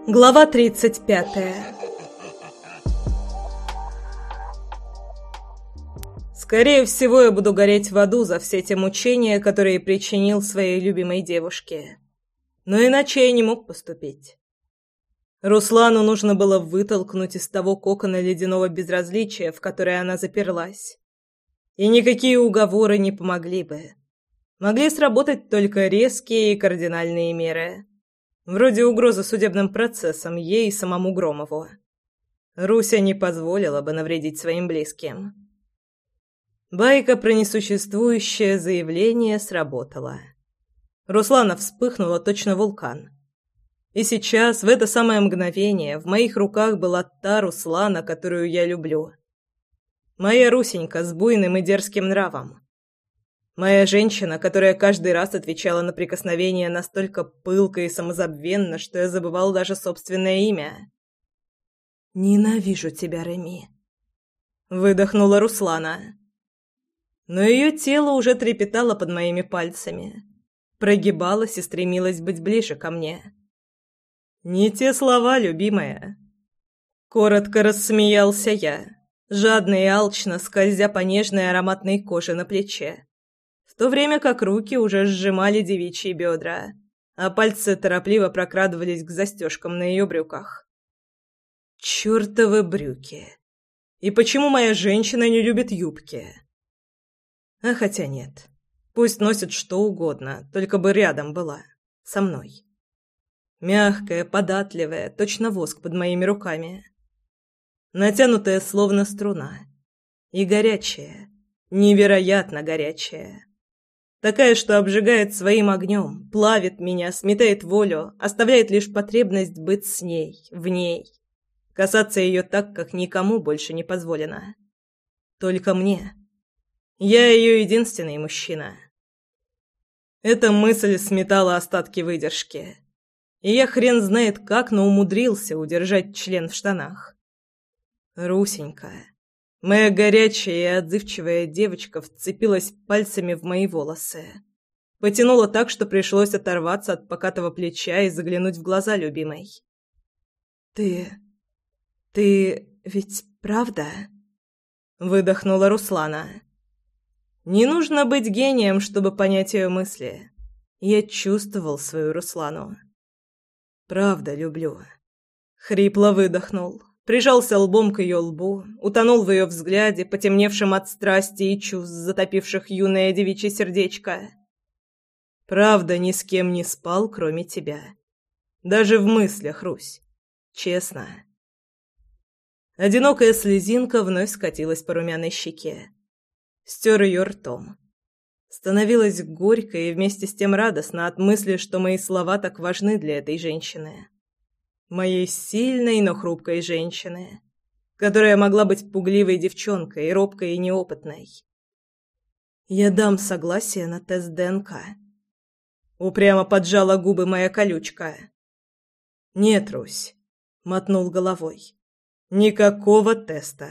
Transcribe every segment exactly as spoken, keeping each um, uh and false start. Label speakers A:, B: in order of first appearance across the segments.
A: Глава тридцать пятая. Скорее всего, я буду гореть в аду за все те мучения, которые причинил своей любимой девушке. Но иначе я не мог поступить. Руслану нужно было вытолкнуть из того кокона ледяного безразличия, в который она заперлась. И никакие уговоры не помогли бы. Могли сработать только резкие и кардинальные меры. Вроде угрозы судебным процессом ей и самому Громову. Руся не позволила бы навредить своим близким. Байка про несуществующее заявление сработала. Руслана вспыхнула точно вулкан. И сейчас, в это самое мгновение, в моих руках была та Руслана, которую я люблю. Моя Русенька с буйным и дерзким нравом. Моя женщина, которая каждый раз отвечала на прикосновение настолько пылко и самозабвенно, что я забывал даже собственное имя. «Ненавижу тебя, Реми», — выдохнула Руслана. Но ее тело уже трепетало под моими пальцами, прогибалось и стремилось быть ближе ко мне. «Не те слова, любимая». Коротко рассмеялся я, жадно и алчно скользя по нежной ароматной коже на плече, в то время как руки уже сжимали девичьи бедра, а пальцы торопливо прокрадывались к застежкам на ее брюках. Чёртовы брюки! И почему моя женщина не любит юбки? А хотя нет, пусть носит что угодно, только бы рядом была, со мной. Мягкая, податливая, точно воск под моими руками. Натянутая, словно струна. И горячая, невероятно горячая. Такая, что обжигает своим огнем, плавит меня, сметает волю, оставляет лишь потребность быть с ней, в ней. Касаться ее так, как никому больше не позволено. Только мне. Я ее единственный мужчина. Эта мысль сметала остатки выдержки. И я хрен знает как, но умудрился удержать член в штанах. Русенька. Моя горячая и отзывчивая девочка вцепилась пальцами в мои волосы. Потянула так, что пришлось оторваться от покатого плеча и заглянуть в глаза любимой. «Ты... ты ведь правда?» — выдохнула Руслана. Не нужно быть гением, чтобы понять ее мысли. Я чувствовал свою Руслану. «Правда люблю». Хрипло выдохнул. Прижался лбом к ее лбу, утонул в ее взгляде, потемневшем от страсти и чувств, затопивших юное девичье сердечко. «Правда, ни с кем не спал, кроме тебя. Даже в мыслях, Русь. Честно». Одинокая слезинка вновь скатилась по румяной щеке. Стер ее ртом. Становилось горько и вместе с тем радостно от мысли, что мои слова так важны для этой женщины. Моей сильной, но хрупкой женщины, которая могла быть пугливой девчонкой, робкой и неопытной. «Я дам согласие на тест ДНК». Упрямо поджала губы моя колючка. «Нет, Русь», — мотнул головой. «Никакого теста».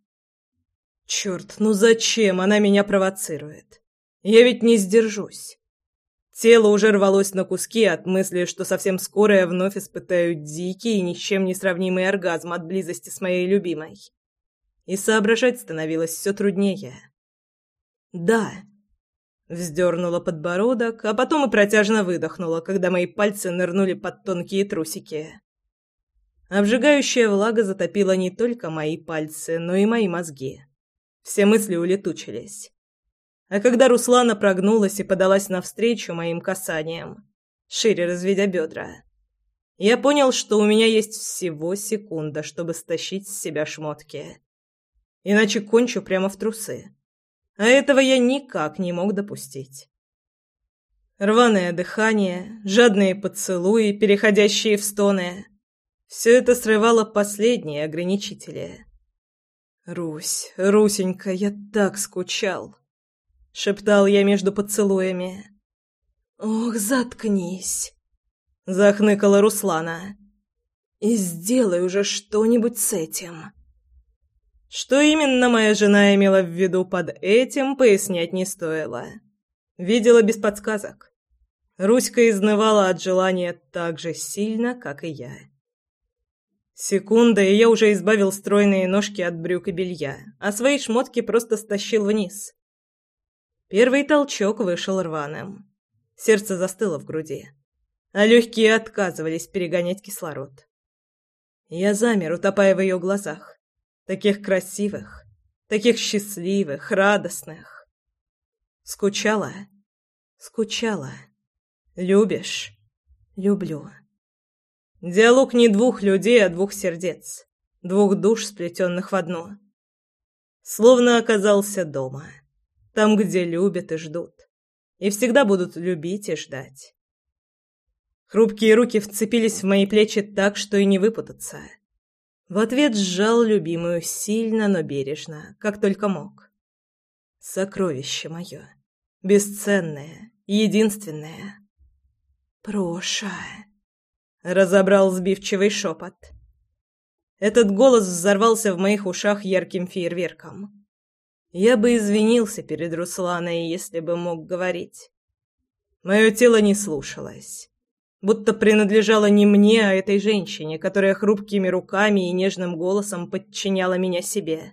A: «Черт, ну зачем она меня провоцирует? Я ведь не сдержусь». Тело уже рвалось на куски от мысли, что совсем скоро я вновь испытаю дикий и ни с чем не сравнимый оргазм от близости с моей любимой. И соображать становилось все труднее. «Да», — вздернула подбородок, а потом и протяжно выдохнула, когда мои пальцы нырнули под тонкие трусики. Обжигающая влага затопила не только мои пальцы, но и мои мозги. Все мысли улетучились. А когда Руслана прогнулась и подалась навстречу моим касаниям, шире разведя бедра, я понял, что у меня есть всего секунда, чтобы стащить с себя шмотки. Иначе кончу прямо в трусы. А этого я никак не мог допустить. Рваное дыхание, жадные поцелуи, переходящие в стоны — все это срывало последние ограничители. «Русь, Русенька, я так скучал!» — шептал я между поцелуями. «Ох, заткнись!» — захныкала Руслана. «И сделай уже что-нибудь с этим». Что именно моя жена имела в виду под этим, пояснять не стоило. Видела без подсказок. Руська изнывала от желания так же сильно, как и я. Секунда, и я уже избавил стройные ножки от брюк и белья, а свои шмотки просто стащил вниз. Первый толчок вышел рваным. Сердце застыло в груди, а легкие отказывались перегонять кислород. Я замер, утопая в ее глазах, таких красивых, таких счастливых, радостных. Скучала? Скучала. Любишь? Люблю. Диалог не двух людей, а двух сердец, двух душ, сплетенных в одно. Словно оказался дома, там, где любят и ждут, и всегда будут любить и ждать. Хрупкие руки вцепились в мои плечи так, что и не выпутаться. В ответ сжал любимую сильно, но бережно, как только мог. Сокровище мое, бесценное, единственное. «Проша!» — разобрал сбивчивый шепот. Этот голос взорвался в моих ушах ярким фейерверком. Я бы извинился перед Русланой, если бы мог говорить. Мое тело не слушалось, будто принадлежало не мне, а этой женщине, которая хрупкими руками и нежным голосом подчиняла меня себе.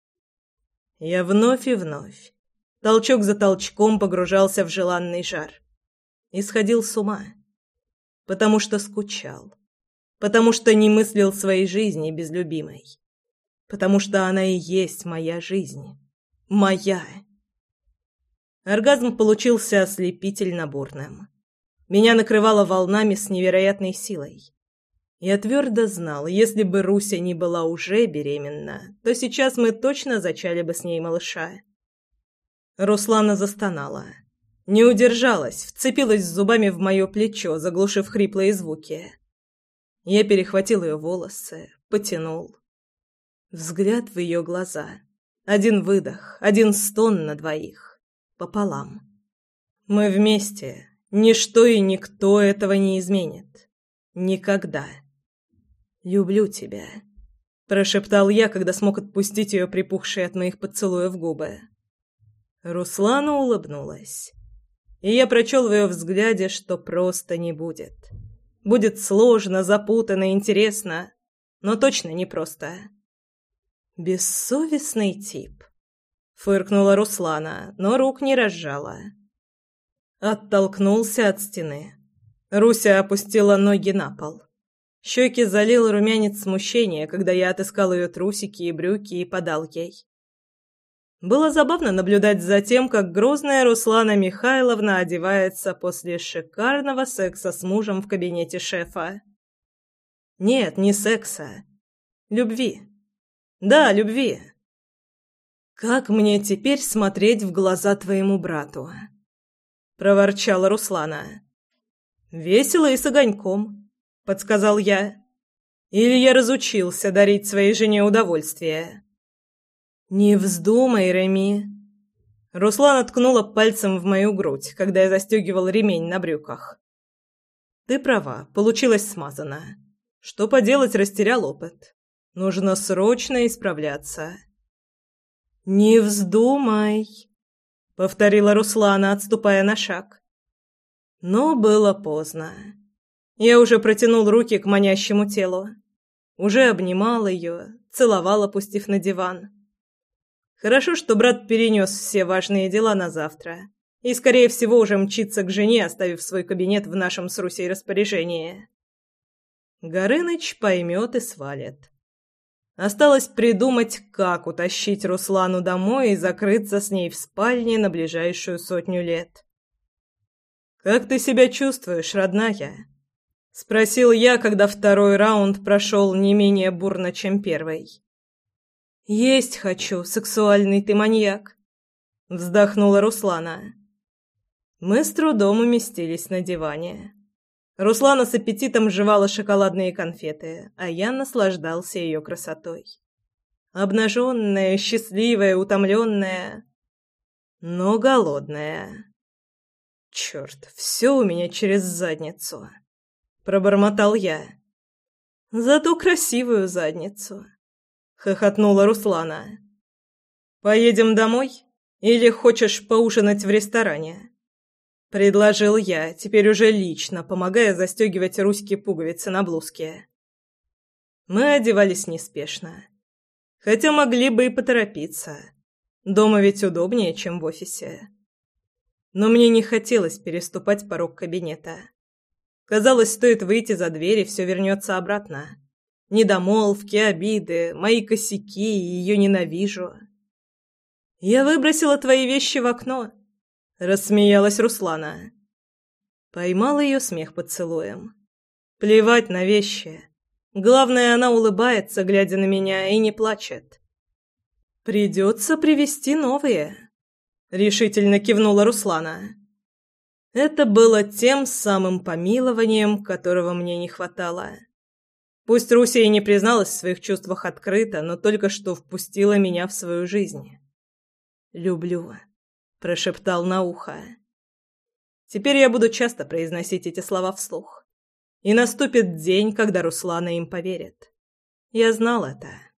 A: Я вновь и вновь, толчок за толчком, погружался в желанный жар и сходил с ума. Потому что скучал. Потому что не мыслил своей жизни без любимой. Потому что она и есть моя жизнь. Моя. Оргазм получился ослепительно бурным. Меня накрывало волнами с невероятной силой. Я твердо знал, если бы Руся не была уже беременна, то сейчас мы точно зачали бы с ней малыша. Руслана застонала. Не удержалась, вцепилась зубами в мое плечо, заглушив хриплые звуки. Я перехватил ее волосы, потянул. Взгляд в ее глаза. Один выдох, один стон на двоих. Пополам. Мы вместе. Ничто и никто этого не изменит. Никогда. «Люблю тебя», — прошептал я, когда смог отпустить ее припухшие от моих поцелуев губы. Руслана улыбнулась. И я прочел в ее взгляде, что просто не будет. Будет сложно, запутанно, интересно, но точно не просто. «Бессовестный тип», — фыркнула Руслана, но рук не разжала. Оттолкнулся от стены. Руся опустила ноги на пол. Щеки залил румянец смущения, когда я отыскал ее трусики и брюки и подал ей. Было забавно наблюдать за тем, как грозная Руслана Михайловна одевается после шикарного секса с мужем в кабинете шефа. Нет, не секса. Любви. Да, любви. «Как мне теперь смотреть в глаза твоему брату?» — проворчала Руслана. «Весело и с огоньком», — подсказал я. «Или я разучился дарить своей жене удовольствие?» «Не вздумай, Реми!» Руслана ткнула пальцем в мою грудь, когда я застегивал ремень на брюках. «Ты права, получилось смазано. Что поделать, растерял опыт. Нужно срочно исправляться». «Не вздумай!» — повторила Руслана, отступая на шаг. Но было поздно. Я уже протянул руки к манящему телу. Уже обнимал ее, целовал, опустив на диван. Хорошо, что брат перенес все важные дела на завтра и, скорее всего, уже мчится к жене, оставив свой кабинет в нашем с Русей распоряжении. Горыныч поймет и свалит. Осталось придумать, как утащить Руслану домой и закрыться с ней в спальне на ближайшую сотню лет. «Как ты себя чувствуешь, родная?» — спросил я, когда второй раунд прошел не менее бурно, чем первый. «Есть хочу, сексуальный ты маньяк», — вздохнула Руслана. Мы с трудом уместились на диване. Руслана с аппетитом жевала шоколадные конфеты, а я наслаждался ее красотой. Обнаженная, счастливая, утомленная, но голодная. «Черт, все у меня через задницу», — пробормотал я. «Зато красивую задницу», — хохотнула Руслана. «Поедем домой? Или хочешь поужинать в ресторане?» — предложил я, теперь уже лично, помогая застегивать Руське пуговицы на блузке. Мы одевались неспешно. Хотя могли бы и поторопиться. Дома ведь удобнее, чем в офисе. Но мне не хотелось переступать порог кабинета. Казалось, стоит выйти за дверь, и все вернется обратно. Недомолвки, обиды, мои косяки, и ее ненавижу. «Я выбросила твои вещи в окно», — рассмеялась Руслана. Поймал ее смех поцелуем. Плевать на вещи. Главное, она улыбается, глядя на меня, и не плачет. «Придется привезти новые», — решительно кивнула Руслана. Это было тем самым помилованием, которого мне не хватало. Пусть Руся и не призналась в своих чувствах открыто, но только что впустила меня в свою жизнь. «Люблю», — прошептал на ухо. Теперь я буду часто произносить эти слова вслух. И наступит день, когда Руслана им поверит. Я знал это.